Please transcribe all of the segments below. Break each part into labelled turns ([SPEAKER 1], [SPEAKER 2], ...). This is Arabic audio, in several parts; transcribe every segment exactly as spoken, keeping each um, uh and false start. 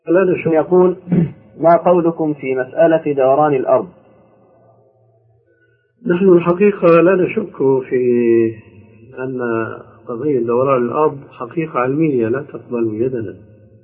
[SPEAKER 1] الذي يقول: ما قولكم في مسألة دوران الأرض؟
[SPEAKER 2] نحن الحقيقة لا نشك في أن قضية دوران الأرض حقيقة علمية لا تقبل يدنا.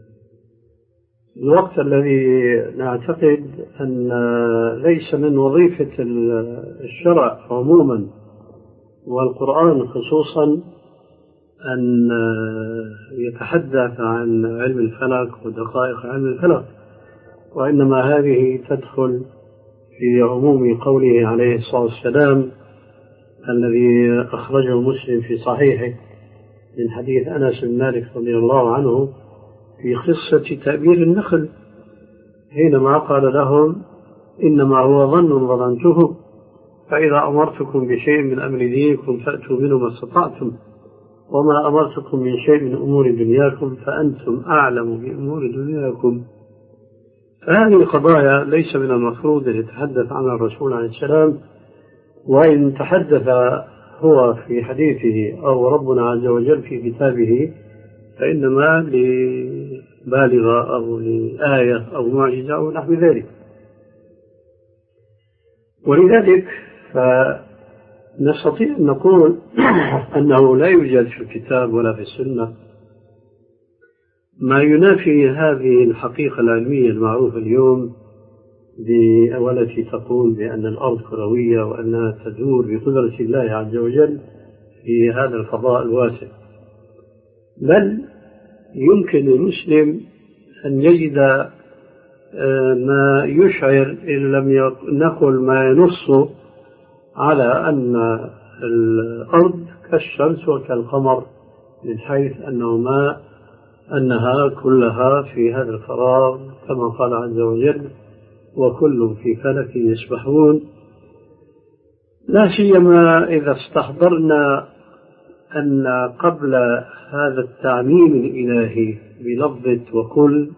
[SPEAKER 2] الوقت الذي نعتقد أن ليس من وظيفة الشرع عموما والقرآن خصوصا أن يتحدث عن علم الفلك ودقائق علم الفلك، وإنما هذه تدخل في عموم قوله عليه الصلاة والسلام الذي أخرجه مسلم في صحيحه من حديث أنس بن مالك رضي الله عنه في قصة تأبير النخل، حينما قال لهم: إنما هو ظن ظننته، فإذا أمرتكم بشيء من أمر دينكم فأتوا منه ما استطعتم، وما أمرتكم من شيء من أمور دنياكم فأنتم أعلم بأمور دنياكم. فهذه القضايا ليس من المفروض أن يتحدث عنها الرسول عليه السلام، وإن تحدث هو في حديثه أو ربنا عز وجل في كتابه فإنما لبالغة أو لآية أو معجزة أو نحو ذلك. ولذلك فنستطيع أن نقول أنه لا يوجد في الكتاب ولا في السنة ما ينافي هذه الحقيقة العلمية المعروفة اليوم والتي تقول بأن الأرض كروية وأنها تدور بقدرة الله عز وجل في هذا الفضاء الواسع. بل يمكن للمسلم أن يجد ما يشعر إن لم نقل ما ينص على أن الأرض كالشمس وكالقمر، من حيث أنهما أنها كلها في هذا الفراغ كما قال عز وجل: وكل في فلك يسبحون. لا سيما إذا استحضرنا أن قبل هذا التعميم الإلهي بلفظة وكل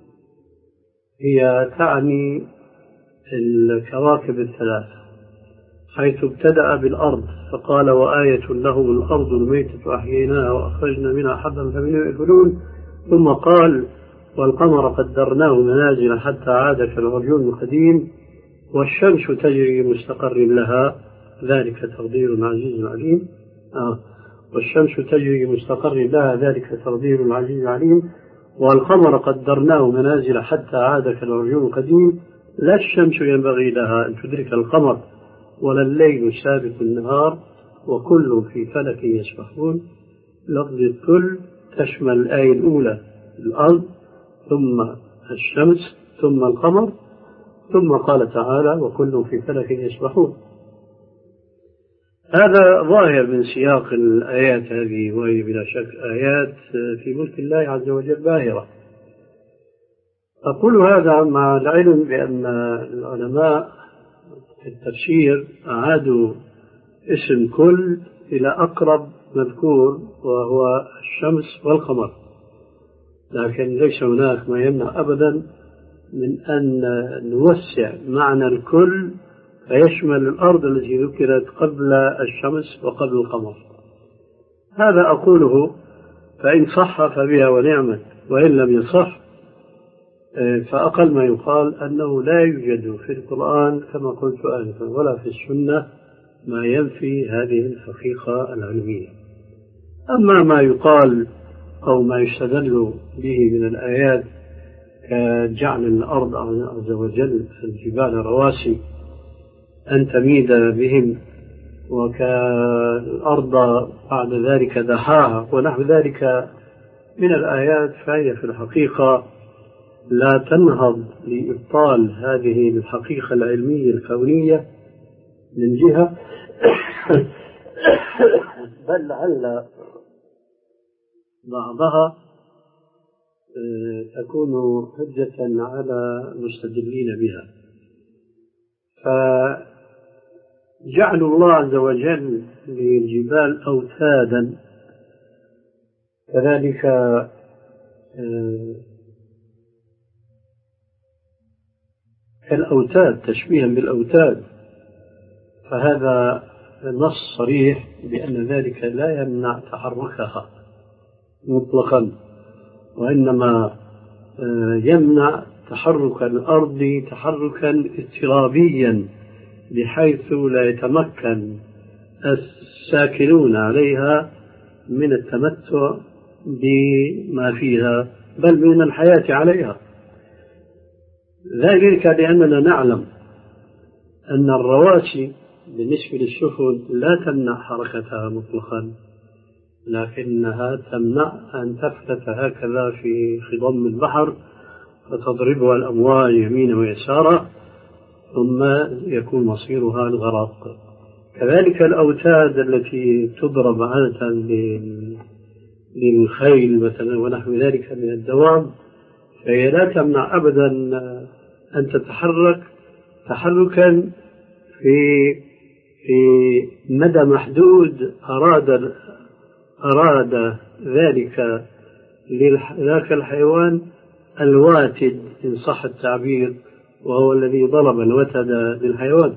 [SPEAKER 2] هي تعني الكواكب الثلاث، حيث ابتدأ بالأرض فقال: وآية لهم الأرض الميتة أحييناها وأخرجنا منها حبا فمنه يأكلون، ثم قال: والقمر قدرناه منازل حتى عاد كالعرجون القديم، والشمس تجري مستقر لها ذلك تقدير العزيز العليم. آه. والشمس تجري مستقر لها ذلك تقدير العزيز العليم، والقمر قدرناه منازل حتى عاد كالعرجون القديم، لا الشمس ينبغي لها أن تدرك القمر ولا الليل سابق النهار وكل في فلك يسبحون. لفظ الكل تشمل الآية الأولى الأرض، ثم الشمس، ثم القمر، ثم قال تعالى: وكل في فلك يسبحون. هذا ظاهر من سياق الآيات هذه، وهي بلا شك آيات في ملك الله عز وجل باهرة. أقول هذا مع العلم بأن العلماء في التفسير أعادوا اسم كل إلى أقرب مذكور وهو الشمس والقمر، لكن ليس هناك ما يمنع أبدا من أن نوسع معنى الكل فيشمل الأرض التي ذكرت قبل الشمس وقبل القمر. هذا أقوله، فإن صح فبها ونعمت، وإن لم يصح فأقل ما يقال أنه لا يوجد في القرآن كما قلت آنفا ولا في السنة ما ينفي هذه الحقيقة العلمية. أما ما يقال أو ما يستدل به من الآيات كجعل الأرض عز وجل الجبال رواسي أن تميد بهم، وكالأرض بعد ذلك دحاها ونحو ذلك من الآيات، فهي في الحقيقة لا تنهض لإبطال هذه الحقيقة العلمية الكونية من جهة، بل لعل بعضها تكون حجة على المستدلين بها. فجعل الله عز وجل للجبال أوتادا كذلك كالأوتاد، تشبيها بالأوتاد، فهذا نص صريح بأن ذلك لا يمنع تحركها مطلقا، وإنما يمنع تحرك الأرض تحركا اضطرابيا بحيث لا يتمكن الساكنون عليها من التمتع بما فيها بل من الحياة عليها. ذلك لأننا نعلم أن الرواسي بالنسبة للسفن لا تمنع حركتها مطلقا، لكنها تمنع أن تفلت هكذا في خضم البحر فتضربها الأمواج يمينا ويسارا ثم يكون مصيرها الغرق. كذلك الأوتاد التي تضرب عادة للخيل مثلا ونحو ذلك من الدواب فهي لا تمنع أبدا أن تتحرك تحركا في في مدى محدود أراد أراد ذلك لذاك الحيوان الواتد إن صح التعبير، وهو الذي ضرب الوتد للحيوان.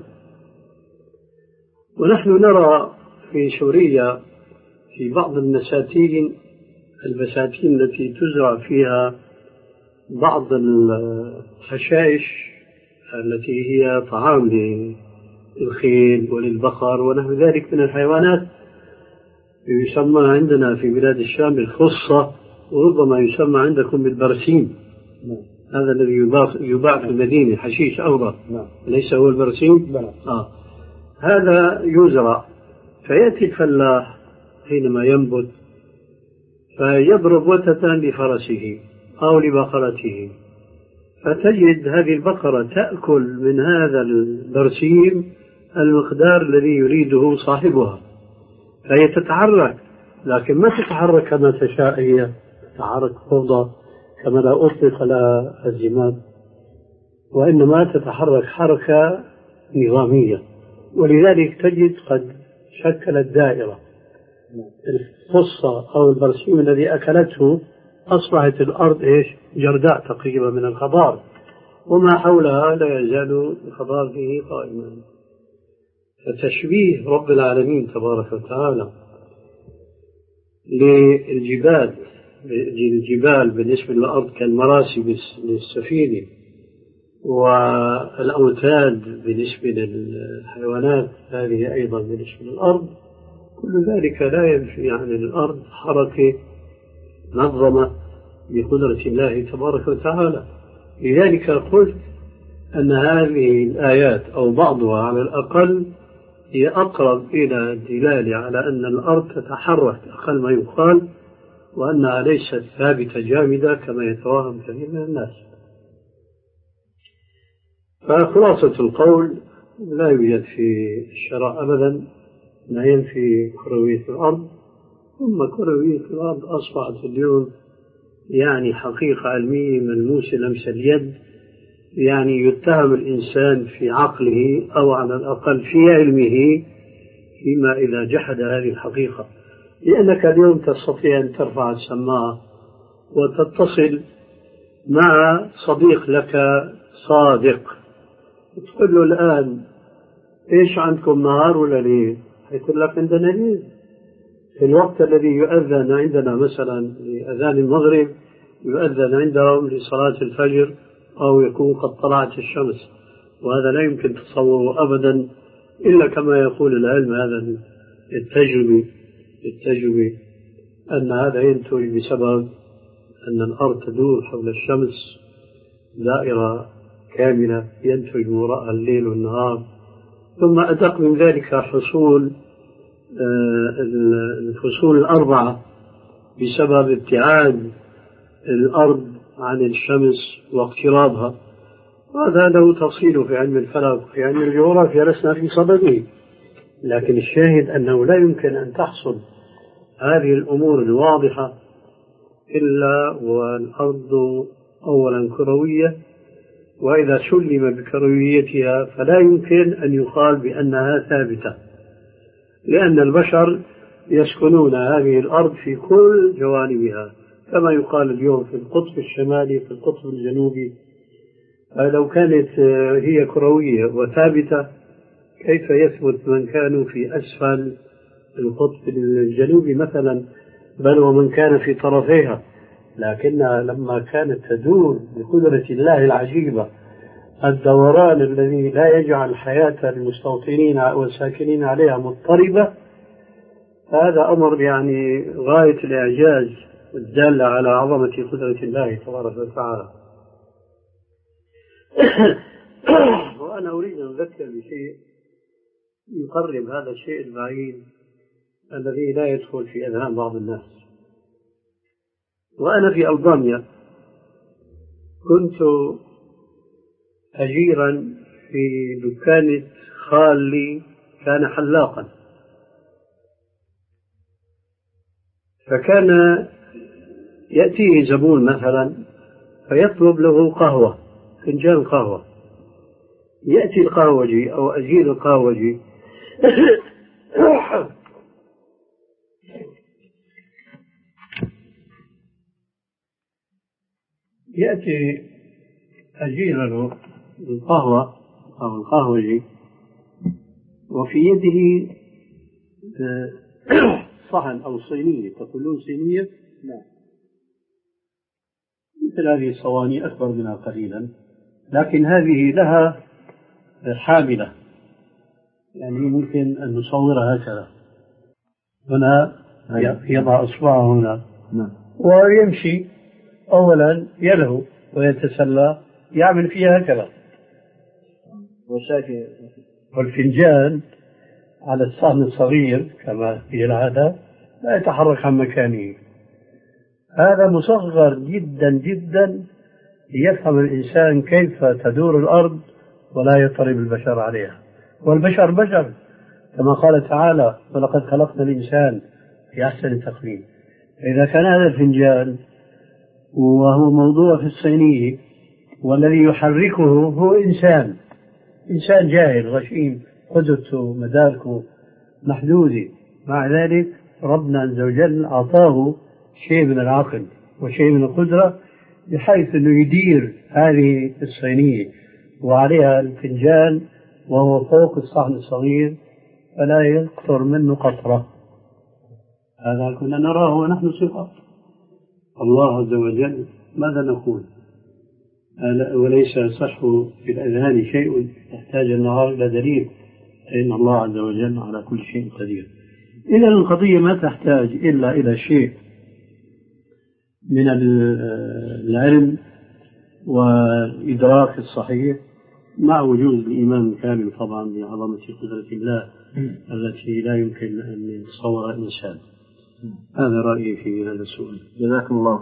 [SPEAKER 2] ونحن نرى في سوريا في بعض البساتين البساتين التي تزرع فيها بعض الحشائش التي هي طعام للخيل وللبقر ونحو ذلك من الحيوانات، يسمى عندنا في بلاد الشام بالخصة، وربما يسمى عندكم بالبرسيم. هذا الذي يباع في المدينة حشيش أخضر، ليس هو البرسيم. آه. هذا يزرع، فيأتي الفلاح حينما ينبت فيضرب وتدا لفرسه أو لبقرته، فتجد هذه البقرة تأكل من هذا البرسيم المقدار الذي يريده صاحبها، فهي تتحرك لكن ما تتحرك كما تشاء، هي تتحرك فوضى كما لا أطلق لها الزمام، وإنما تتحرك حركة نظامية. ولذلك تجد قد شكلت دائرة، الخصة أو البرسيم الذي أكلته أصبحت الأرض إيش جرداء تقريبا من الخضار، وما حولها لا يزال الخضار فيه قائما. فتشبيه رب العالمين تبارك وتعالى للجبال الجبال بالنسبة للأرض كالمراسي للسفينة، والأوتاد بالنسبة للحيوانات هذه أيضا بالنسبة للأرض، كل ذلك لا ينفي عن الأرض حركة منظمة بقدرة الله تبارك وتعالى. لذلك قلت أن هذه الآيات أو بعضها على الأقل هي أقرب إلى الدلالة على أن الأرض تتحرك أقل ما يقال، وأنها ليست ثابتة جامدة كما يتوهم كثير من الناس. فخلاصة القول لا يوجد في الشرع أبدا ما ينفي كروية الأرض، ثم كروية الأرض أصبحت اليوم يعني حقيقة علمية ملموسة لمس اليد، يعني يتهم الإنسان في عقله أو على الأقل في علمه فيما إذا جحد هذه الحقيقة، لأنك اليوم تستطيع أن ترفع السماعة وتتصل مع صديق لك صادق تقول له الآن إيش عندكم نهار ولا ليل؟ يقول لك عندنا ليل. في الوقت الذي يؤذن عندنا مثلا لأذان المغرب يؤذن عندهم لصلاة الفجر أو يكون قد طلعت الشمس، وهذا لا يمكن تصوره أبدا إلا كما يقول العلم هذا التجربي التجربي أن هذا ينتج بسبب أن الأرض تدور حول الشمس دائرة كاملة ينتج وراءها الليل والنهار. ثم أدق من ذلك حصول الفصول الأربعة بسبب ابتعاد الأرض عن الشمس واقترابها، وهذا له تفصيل في علم الفلك في علم الجغرافيا لسنا في صدده، لكن الشاهد أنه لا يمكن أن تحصل هذه الأمور الواضحة إلا والأرض أولا كروية، وإذا سلم بكرويتها فلا يمكن أن يقال بأنها ثابتة، لأن البشر يسكنون هذه الأرض في كل جوانبها كما يقال اليوم في القطب الشمالي في القطب الجنوبي. لو كانت هي كروية وثابتة كيف يثبت من كانوا في أسفل القطب الجنوبي مثلا، بل ومن كان في طرفيها؟ لكنها لما كانت تدور بقدرة الله العجيبة الدوران الذي لا يجعل حياة المستوطنين والساكنين عليها مضطربة، هذا أمر يعني غاية الإعجاز والدالة على عظمة قدرة الله تبارك وتعالى. وأنا أريد أن أذكر بشيء يقرب هذا الشيء البعيد الذي لا يدخل في أذهان بعض الناس. وأنا في ألبانيا كنت أجيرا في دكانة خالي، كان حلاقا، فكان يأتيه زبون مثلا فيطلب له قهوة، فنجان قهوة، يأتي القهوجي أو أجير القهوجي يأتي أجير له القهوة أو القهوجي وفي يده صحن أو صينية، تقولون صينية؟ لا، مثل هذه الصواني أكبر منها قليلا، لكن هذه لها حاملة، يعني ممكن أن نصورها هكذا، هنا يضع أصبعه هنا ويمشي، أولا يلهو ويتسلى، يعمل فيها هكذا، والفنجان على الصحن الصغير كما هي العادة لا يتحرك عن مكانه. هذا مصغر جدا جدا ليفهم الإنسان كيف تدور الأرض ولا يضطرب البشر عليها، والبشر بشر كما قال تعالى: ولقد خلقنا الإنسان في أحسن تقويم. إذا كان هذا الفنجان وهو موضوع في الصينية والذي يحركه هو إنسان إنسان جاهل غشيم، قدرته مداركه محدودة، مع ذلك ربنا عز وجل أعطاه شيء من العقل وشيء من القدرة بحيث أنه يدير هذه الصينية وعليها الفنجان وهو فوق الصحن الصغير فلا يكثر منه قطرة. هذا كنا نراه ونحن صغار. الله عز وجل ماذا نقول؟ وليس يصح في الأذهان شيء يحتاج النهار إلى دليل، فإن الله عز وجل على كل شيء قدير. إذا القضية ما تحتاج إلا إلى شيء من العلم والإدراك الصحيح مع وجود الإيمان الكامل طبعا بعظمة قدرة الله التي لا يمكن أن يتصورها إنسان. هذا رأيي في هذا السؤال.
[SPEAKER 1] جزاكم الله